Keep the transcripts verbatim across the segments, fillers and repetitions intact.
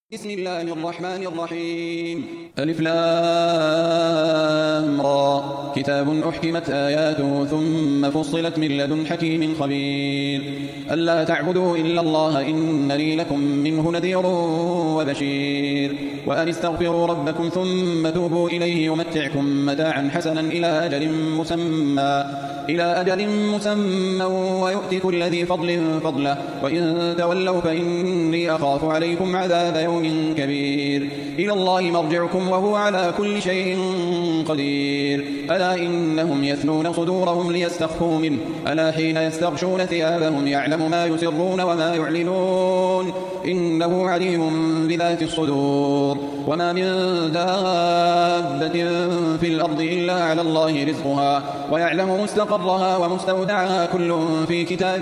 بسم الله الرحمن الرحيم ألف لام را كتاب أحكمت آياته ثم فصلت من لدن حكيم خبير ألا تعبدوا إلا الله إنني لكم منه نذير وبشير وأن استغفروا ربكم ثم توبوا إليه يمتعكم متاعا حسنا إلى أجل مسمى إلى أجل مسمى ويؤتي كل ذي فضل فضله وإن تولوا فإني أخاف عليكم عذاب يوم كبير إلى الله مرجعكم وهو على كل شيء قدير ألا إنهم يثنون صدورهم ليستخفوا منه ألا حين يستغشون ثيابهم يعلم ما يسرون وما يعلنون إنه عليم بذات الصدور وما من دابة في الأرض إلا على الله رزقها ويعلم مستقرها ومستودعها كل في كتاب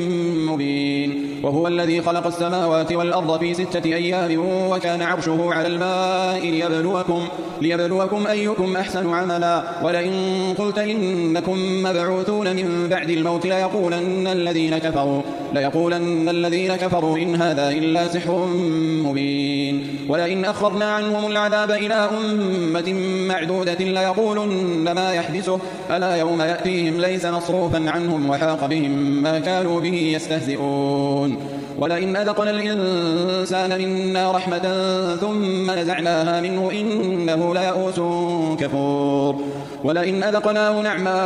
مبين وهو الذي خلق السماوات والأرض في ستة أيام وكان عرشه على الماء ليبلوكم, ليبلوكم أيكم أحسن عملا ولئن قلت إنكم مبعوثون من بعد الموت ليقولن الذين كفروا, ليقولن الذين كفروا إن هذا إلا سحر مبين ولئن أخرنا عنهم العذاب إلى أمة معدودة ليقولن ما يحدثه ألا يوم يأتيهم ليس مصروفا عنهم وحاق بهم ما كانوا به يستهزئون ولئن أذقنا الإنسان منا رحمة ثم نزعناها منه إنه ليئوس كفور ولئن أذقناه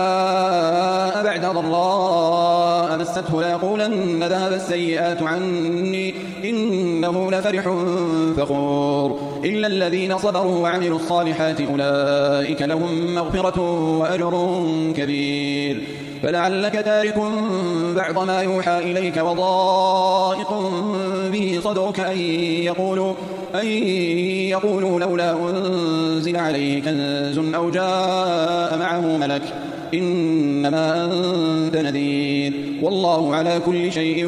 نعماء بعد ضراء مسته ليقولن ذهب السيئات عني إنه لفرح فخور إلا الذين صبروا وعملوا الصالحات أولئك لهم مغفرة وأجر كبير فلعلك تارك بعض ما يوحى إليك وضائق به صدرك أن يقولوا, أن يقولوا لولا أنزل عليه كنز أو جاء معه ملك إنما أنت نذير والله على كل شيء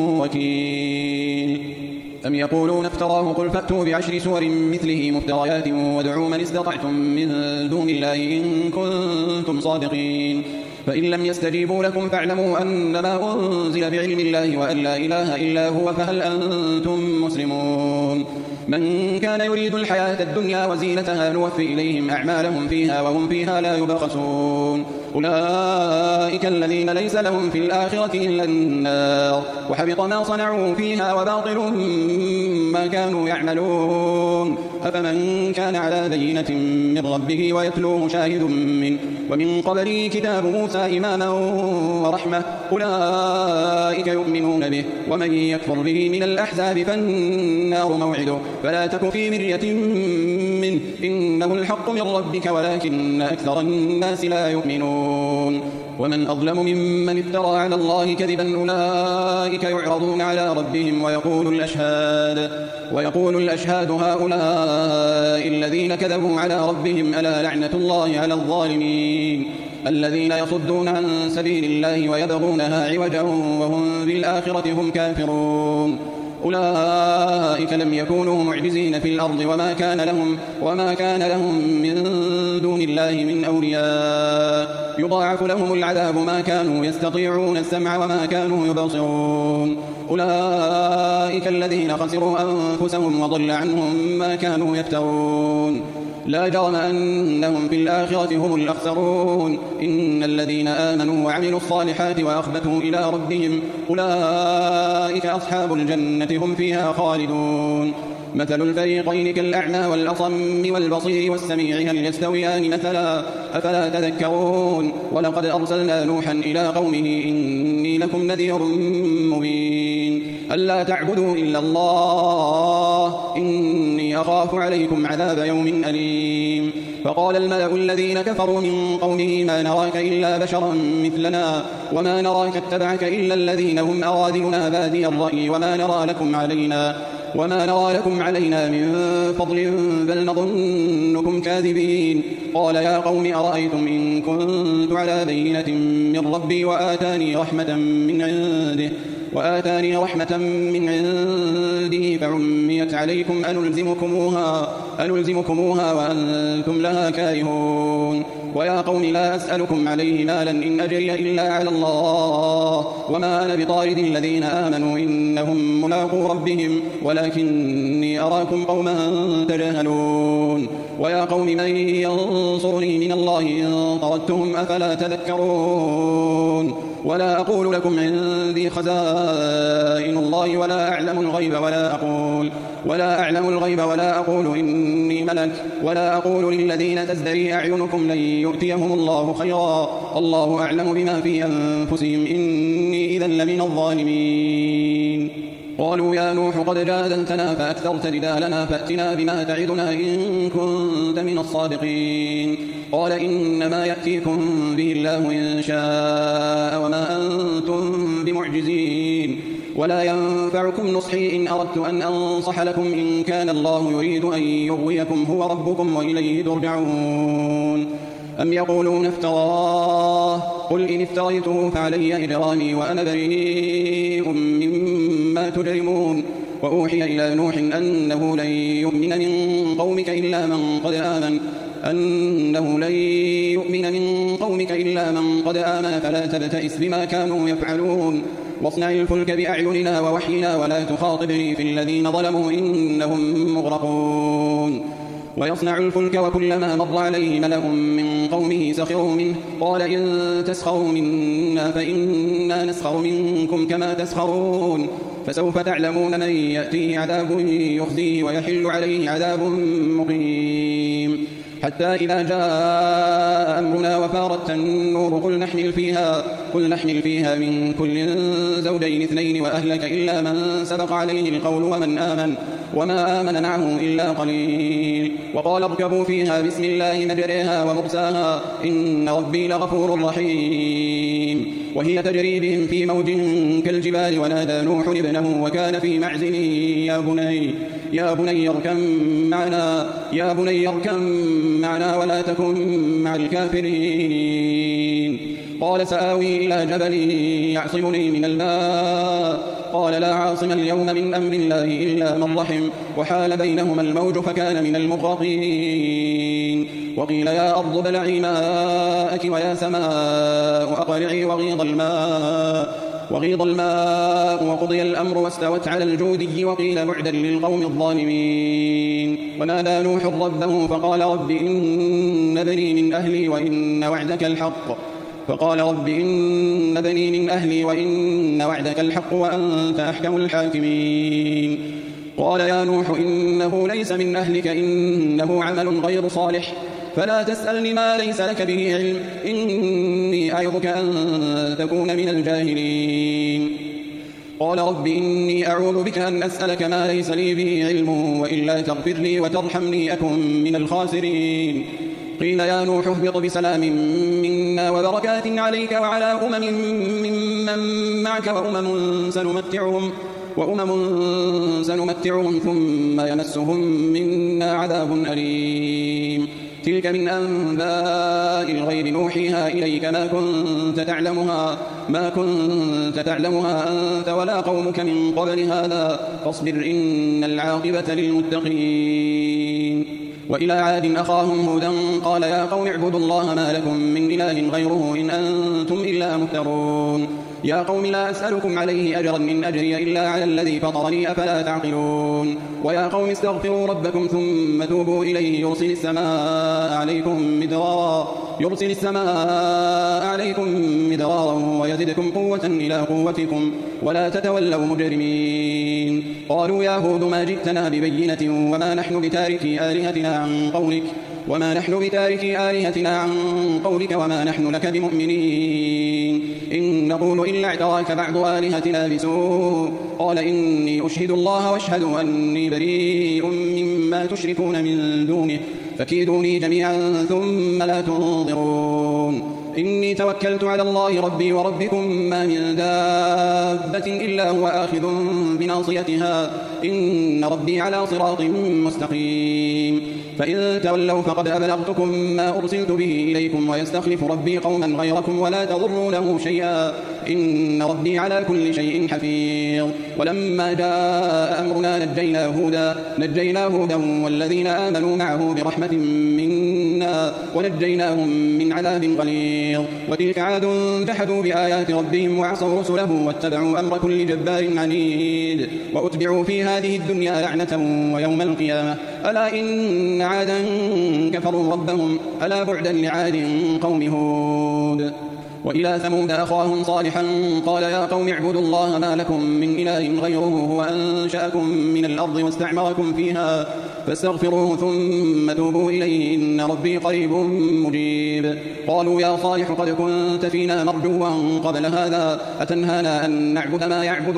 وكيل أم يقولون افتراه قل فأتوا بعشر سور مثله مفتريات وادعوا من استطعتم من دون الله إن كنتم صادقين فإن لم يستجيبوا لكم فاعلموا أنما أنزل بعلم الله وأن لا إله إلا هو فهل أنتم مسلمون من كان يريد الحياة الدنيا وزينتها نوفي إليهم أعمالهم فيها وهم فيها لا يبخسون أولئك الذين ليس لهم في الآخرة إلا النار وحبط ما صنعوا فيها وباطل ما كانوا يعملون أفمن كان على بينة من ربه ويتلوه شاهد منه ومن قبله كتاب موسى إماما ورحمة أولئك يؤمنون به ومن يكفر به من الأحزاب فالنار موعده فلا تك في مرية منه إنه الحق من ربك ولكن أكثر الناس لا يؤمنون ومن أظلم ممن افترى على الله كذبا أولئك يعرضون على ربهم ويقول الأشهاد, ويقول الأشهاد هؤلاء الذين كذبوا على ربهم ألا لعنة الله على الظالمين الذين يصدون عن سبيل الله ويبغونها عوجا وهم بالآخرة هم كافرون أولئك لم يكونوا معجزين في الأرض وما كان لهم, وما كان لهم من دون الله من أولياء يضاعف لهم العذاب ما كانوا يستطيعون السمع وما كانوا يبصرون أولئك الذين خسروا أنفسهم وضل عنهم ما كانوا يفترون لا جرم أنهم في الآخرة هم الأخسرون إن الذين آمنوا وعملوا الصالحات وأخبتوا إلى ربهم أولئك أصحاب الجنة هم فيها خالدون مثل الفريقين كالأعمى والأصم والبصير والسميع هل يستويان مثلا أفلا تذكرون ولقد أرسلنا نوحا إلى قومه إني لكم نذير مبين ألا تعبدوا إلا الله إني أخاف عليكم عذاب يوم أليم فقال الملأ الذين كفروا من قومه ما نراك إلا بشرا مثلنا وما نراك اتبعك إلا الذين هم أراذلنا بادي الرأي وما نرى لكم علينا وما نرى لكم علينا من فضل بل نظنكم كاذبين قال يا قوم أرأيتم إن كنت على بينة من ربي وآتاني رحمة من عنده وآتاني رحمة من عنده فعميت عليكم أنلزمكموها أنلزمكموها وأنتم لها كارهون ويا قوم لا أسألكم عليه مالا إن أجري إلا على الله وما أنا بطارد الذين آمنوا إنهم ملاقو ربهم ولكني أراكم قوما تجهلون ويا قوم من ينصرني من الله إن طردتهم أفلا تذكرون ولا أقول لكم عندي خزائن الله ولا أعلم الغيب ولا أقول ولا أعلم الغيب ولا أقول إني ملك ولا أقول للذين تزدري أعينكم لن يؤتيهم الله خيرا الله أعلم بما في أنفسهم إني إذا لمن الظالمين قالوا يا نوح قد جادلتنا فأكثرت جدالنا فأتنا بما تعدنا إن كنت من الصادقين قال إنما يأتيكم به الله إن شاء وما أنتم بمعجزين ولا ينفعكم نصحي إن أردت أن أنصح لكم إن كان الله يريد أن يغويكم هو ربكم وإليه ترجعون أم يقولون افتراه قل إن افتريته فعلي إجرامي وأنا بريء مما تجرمون وأوحي إلى نوح أنه لن يؤمن من قومك إلا من قد آمن أنه لن يؤمن من قومك إلا من قد آمن فلا تبتئس بما كانوا يفعلون واصنع الفلك بأعيننا ووحينا ولا تخاطبني في الذين ظلموا إنهم مغرقون ويصنع الفلك وكلما مر عليه ملأ من قومه سخروا منه قال إن تسخروا منا فإنا نسخر منكم كما تسخرون فسوف تعلمون من يأتيه عذاب يخزيه ويحل عليه عذاب مقيم حتى إذا جاء أمرنا وفارت النور قل نحمل فيها, قل نحمل فيها من كل زوجين اثنين وأهلك إلا من سبق عليه القول ومن آمن وما آمن معه إلا قليل وقال اركبوا فيها بسم الله مجريها ومرساها إن ربي لغفور رحيم وهي تجري بهم في موج كالجبال ونادى نوح ابنه وكان في معزل يا بني يا بني اركب معنا يا بني اركب معنا ولا تكن مع الكافرين قال سآوي إلى جبل يعصمني من الماء قال لا عاصم اليوم من أمر الله إلا من رحم وحال بينهما الموج فكان من المغرقين وقيل يا أرض ابلعي ماءك ويا سماء أقلعي وغيض الماء وغيض الماء وقضي الأمر واستوت على الجودي وقيل بعدا للقوم الظالمين ونادى نوح ربه فقال رب إن بني من أهلي وإن وعدك الحق فقال رب إن بني من أهلي وإن وعدك الحق وأنت أحكم الحاكمين قال يا نوح إنه ليس من أهلك إنه عمل غير صالح فلا تسألني ما ليس لك به علم إني أعظك أن تكون من الجاهلين قال رب إني أعوذ بك أن أسألك ما ليس لي به علم وإلا تغفر لي وترحمني أكن من الخاسرين قيل يا نوح اهبط بسلام منا وبركات عليك وعلى أمم ممن معك وأمم سنمتعهم وأمم سنمتعهم ثم يمسهم منا عذاب أليم تلك من أنباء الغيب نوحيها إليك ما كنت تعلمها ما كنت تعلمها أنت ولا قومك من قبل هذا فاصبر إن العاقبة للمتقين وإلى عاد أخاهم هودا قال يا قوم اعبدوا الله ما لكم من إله غيره إن أنتم إلا مفترون يا قوم لا أسألكم عليه أجرا إن أجري إلا على الذي فطرني أفلا تعقلون ويا قوم استغفروا ربكم ثم توبوا إليه يرسل السماء عليكم مدرارا يرسل السماء عليكم مدرارا ويزدكم قوة إلى قوتكم ولا تتولوا مجرمين قالوا يا هود ما جئتنا ببينة وما نحن بتاركي آلهتنا عن قولك وما نحن بتاركي آلهتنا عن قولك وما نحن لك بمؤمنين إن نقول إلا اعتراك بعض آلهتنا بسوء قال إني أشهد الله واشهد أني بريء مما تشركون من دونه فكيدوني جميعا ثم لا تنظرون إني توكلت على الله ربي وربكم ما من دابة إلا هو آخذ بناصيتها إن ربي على صراط مستقيم فإن تولوا فقد أبلغتكم ما أرسلت به إليكم ويستخلف ربي قوما غيركم ولا تضرونه شيئا إن ربي على كل شيء حفيظ ولما جاء أمرنا نجينا هودا نجينا هودا والذين آمنوا معه برحمة منا ونجيناهم من عذاب غليظ وتلك عاد جحدوا بآيات ربهم وعصوا رسله واتبعوا أمر كل جبار عنيد وأتبعوا في هذه الدنيا لعنة ويوم القيامة ألا إن عادا كفروا ربهم ألا بعدا لعاد قوم هود وإلى ثمود أخاهم صالحا قال يا قوم اعبدوا الله ما لكم من إله غيره هو أنشأكم من الأرض واستعمركم فيها فاستغفروه ثم توبوا إليه إن ربي قريب مجيب قالوا يا صالح قد كنت فينا مرجوا قبل هذا أتنهانا أن نعبد ما يعبد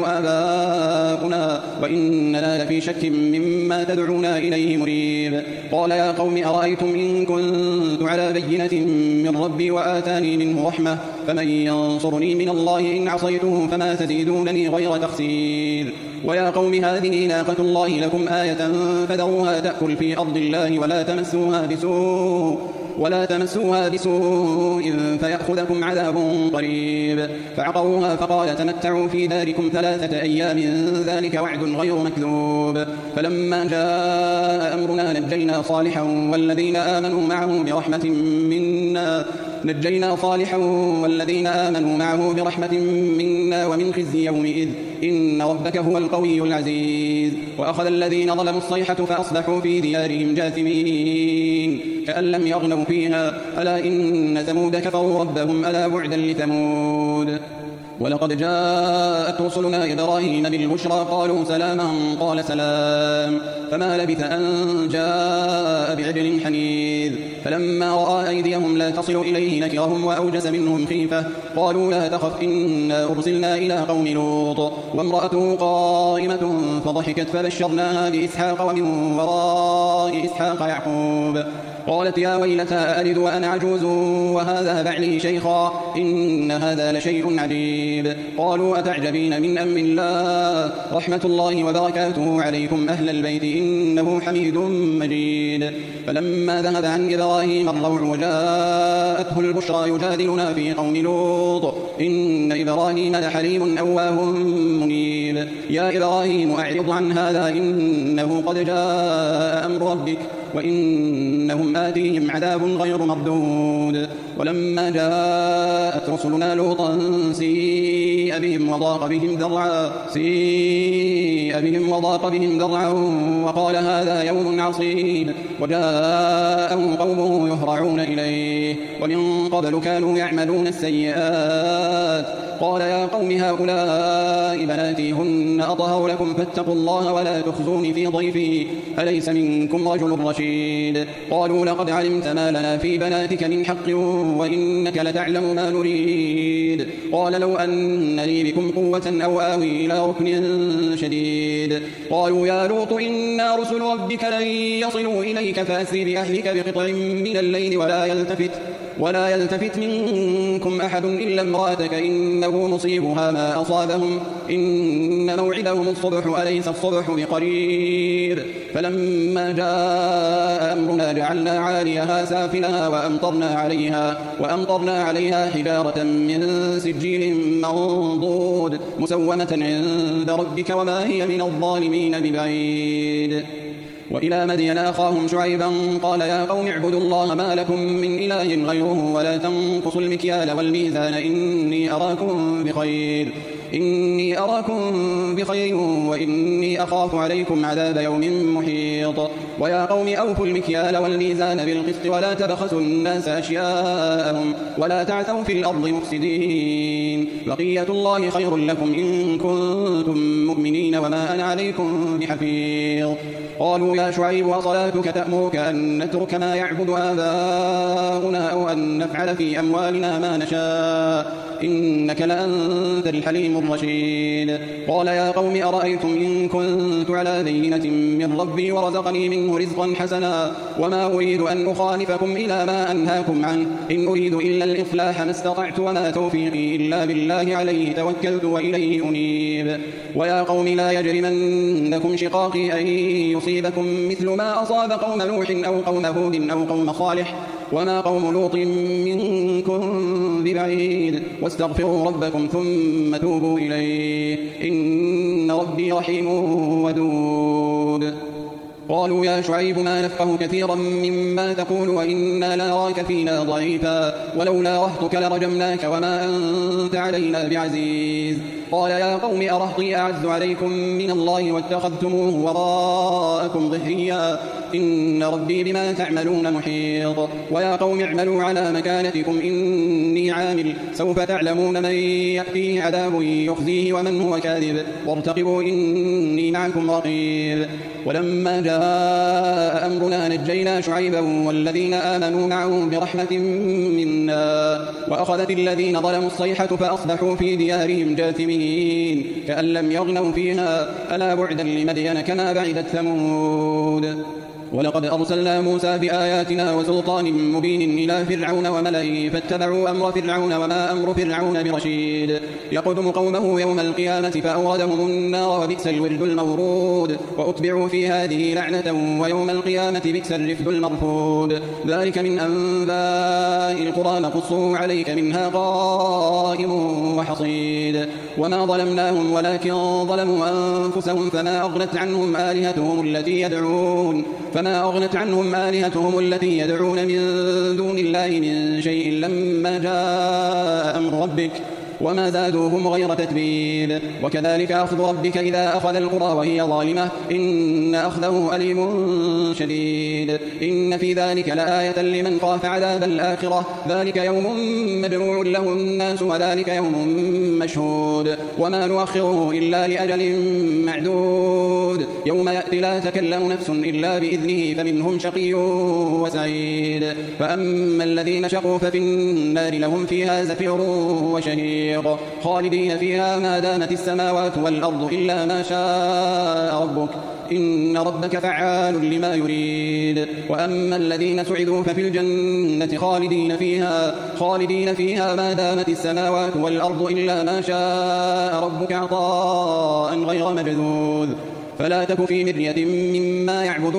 آباؤنا وإننا لفي شك مما تدعونا إليه مريب قال يا قوم أرأيتم إن كنت على بينة من ربي وآتاني منه رحمة فمن ينصرني من الله إن عصيته فما تزيدونني غير تخسير ويا قوم هذه ناقة الله لكم آية فذروها تأكل في أرض الله ولا تمسوها بسوء ولا تمسوها بسوء فيأخذكم عذاب قريب فعقروها فقال تمتعوا في داركم ثلاثة أيام ذلك وعد غير مكذوب فلما جاء أمرنا نجينا صالحا والذين آمنوا معه برحمة منا نجينا صالحا والذين آمنوا معه برحمة منا ومن خزي يومئذ إن ربك هو القوي العزيز وأخذ الذين ظلموا الصيحة فأصبحوا في ديارهم جاثمين كأن لم يغنوا فيها ألا إن ثمود كفروا ربهم ألا بعدا لثمود ولقد جاءت رسلنا إبراهيم بالبشرى قالوا سلاما قال سلام فما لبث أن جاء بعجل حنيذ فلما رأى أيديهم لا تصل إليه نكرهم وأوجس منهم خيفة قالوا لا تخف إنا أرسلنا إلى قوم لوط وامرأته قائمة فضحكت فبشرناها بإسحاق ومن وراء إسحاق يعقوب قالت يا ويلتى ألد وأنا عجوز وهذا بعلي شيخا إن هذا لشيء عجيب قالوا أتعجبين من أمر الله رحمة الله وبركاته عليكم أهل البيت إنه حميد مجيد فلما ذهب عن إبراهيم الروع وجاءته البشرى يجادلنا في قوم لوط إن إبراهيم لحليم أواه منيب يا إبراهيم أعرض عن هذا إنه قد جاء أمر ربك وإنهم آتيهم عذاب غير مردود ولما جاءت رسلنا لوطا سيء بهم وضاق بهم ذرعا سيء بهم وضاق بهم ذرعا وقال هذا يوم عصيب وجاءه قومه يهرعون إليه ومن قبل كانوا يعملون السيئات قال يا قوم هؤلاء بناتي هن أطهر لكم فاتقوا الله ولا تخزوني في ضيفي أليس منكم رجل رشيد قالوا لقد علمت ما لنا في بناتك من حق وإنك لتعلم ما نريد قال لو أن لي بكم قوة أو آوي إلى ركن شديد قالوا يا لوط إنا رسل ربك لن يصلوا إليك فأسر بأهلك بقطع من الليل ولا يلتفت ولا يلتفت منكم أحد إلا امرأتك إنه مصيبها ما أصابهم إن موعدهم الصبح أليس الصبح بقريب فلما جاء أمرنا جعلنا عاليها سافلها وأمطرنا عليها وأمطرنا عليها حجارة من سجيل منضود مسومة عند ربك وما هي من الظالمين ببعيد وإلى مدين أخاهم شعيبا قال يا قوم اعبدوا الله ما لكم من إله غيره ولا تنقصوا المكيال والميزان إني أراكم بخير إني أراكم بخير وإني أخاف عليكم عذاب يوم محيط ويا قوم أوفوا المكيال والميزان بالقسط ولا تبخسوا الناس أشياءهم ولا تعثوا في الأرض مفسدين بقية الله خير لكم إن كنتم مؤمنين وما أنا عليكم بحفيظ قالوا يا شعيب أصلاتك تأمرك أن نترك ما يعبد آباؤنا أو أن نفعل في أموالنا ما نشاء إنك لأنت الحليم الرشيد. قال يا قوم أرأيتم إن كنت على بينة من ربي ورزقني منه رزقا حسنا وما أريد أن أخالفكم إلى ما أنهاكم عنه إن أريد إلا الإصلاح ما استطعت وما توفيقي إلا بالله عليه توكلت وإليه أنيب. ويا قوم لا يجرمنكم شقاقي أن يصيبكم مثل ما أصاب قوم نوح أو قوم هود أو قوم صالح وما قوم لوط منكم ببعيد واستغفروا ربكم ثم توبوا إليه إن ربي رحيم ودود. قالوا يا شعيب ما نفقه كثيرا مما تقول وإنا لنراك فينا ضعيفا ولولا رهطك لرجمناك وما أنت علينا بعزيز. قال يا قوم أرهطي أعز عليكم من الله واتخذتموه وراءكم ظهريا إن ربي بما تعملون محيط. ويا قوم اعملوا على مكانتكم إني عامل سوف تعلمون من يأتيه عذاب يخزيه ومن هو كاذب وارتقبوا إني معكم رقيب. ولما جاء أمرنا نجينا شعيبا والذين آمنوا معه برحمة منا وأخذت الذين ظلموا الصيحة فأصبحوا في ديارهم جاثمين كأن لم يغنوا فيها ألا بعدا لمدين كما بعدت ثمود. ولقد أرسلنا موسى بآياتنا وسلطان مبين إلى فرعون وملئه فاتبعوا أمر فرعون وما أمر فرعون برشيد يقدم قومه يوم القيامة فأوردهم النار وبئس الورد المورود وأتبعوا في هذه لعنة ويوم القيامة بئس الرفد المرفود. ذلك من أنباء القرى نقصه عليك منها قائم وحصيد. وما ظلمناهم ولكن ظلموا أنفسهم فما أغنت عنهم آلهتهم التي يدعون فما أغنت عنهم آلهتهم التي يدعون من دون الله من شيء لما جاء أمر ربك وما زادوهم غير تتبيب. وكذلك أخذ ربك إذا أخذ القرى وهي ظالمة إن أخذه أليم شديد. إن في ذلك لآية لمن خاف عذاب الآخرة ذلك يوم مجموع له الناس وذلك يوم مشهود وما نؤخره إلا لأجل معدود يوم يأتي لا تكلم نفس إلا بإذنه فمنهم شقي وسعيد. فأما الذين شقوا ففي النار لهم فيها زفير وشهيق خالدين فيها ما دامت السماوات والأرض إلا ما شاء ربك إن ربك فعال لما يريد. وأما الذين سعدوا ففي الجنة خالدين فيها خالدين فيها ما دامت السماوات والأرض إلا ما شاء ربك عطاء غير مجذوذ. فلا تك في مرية مما يعبد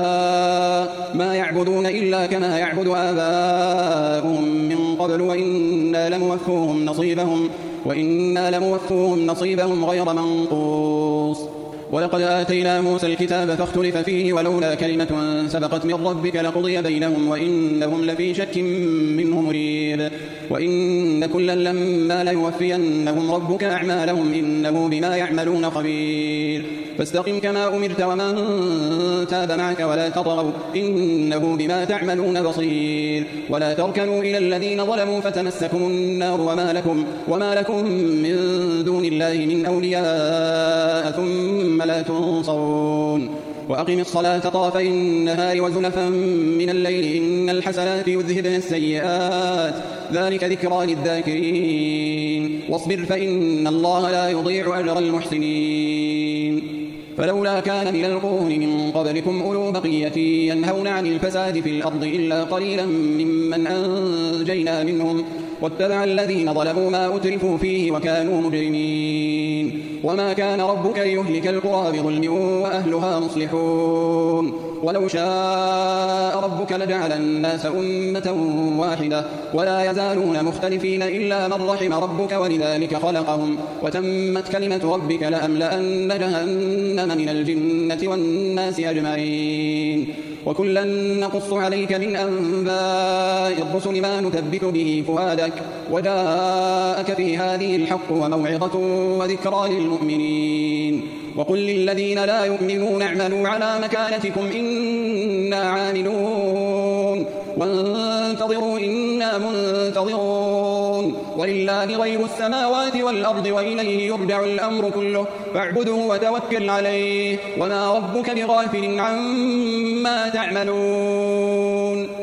هؤلاء ما يعبدون إلا كما يعبد آباؤهم من قبل وإنا لموفوهم نصيبهم وإنا لموفوهم نصيبهم غير منقوص. ولقد آتينا موسى الكتاب فاختلف فيه ولولا كلمة سبقت من ربك لقضي بينهم وإنهم لفي شك منه مريب. وإن كلا لما ليوفينهم ربك أعمالهم إنه بما يعملون خبير. فاستقم كما أمرت ومن تاب معك ولا تطغوا إنه بما تعملون بصير. ولا تركنوا إلى الذين ظلموا فتمسكم النار وما لكم, وما لكم من دون الله من أولياء ثم لا تنصرون. وأقم الصلاة طرفي النهار وزلفا من الليل إن الحسنات يذهبن السيئات ذلك ذكرى للذاكرين. واصبر فإن الله لا يضيع أجر المحسنين. فلولا كان من القرون من قبلكم أولو بقية ينهون عن الفساد في الأرض إلا قليلا ممن أنجينا منهم واتبع الذين ظلموا ما أترفوا فيه وكانوا مجرمين. وما كان ربك ليهلك القرى بظلم وأهلها مصلحون. ولو شاء ربك لجعل الناس أمة واحدة ولا يزالون مختلفين إلا من رحم ربك ولذلك خلقهم وتمت كلمة ربك لأملأن جهنم من الجنة والناس أجمعين. وكلا نقص عليك من أنباء الرسل ما نثبت به فؤادك وجاءك في هذه الحق وموعظة وذكرى للمؤمنين. وقل للذين لا يؤمنون اعملوا على مكانتكم إنا عاملون وانتظروا إنا منتظرون ولله غيب السماوات والأرض وإليه يرجع الأمر كله فاعبده وتوكل عليه وما ربك بغافل عما تعملون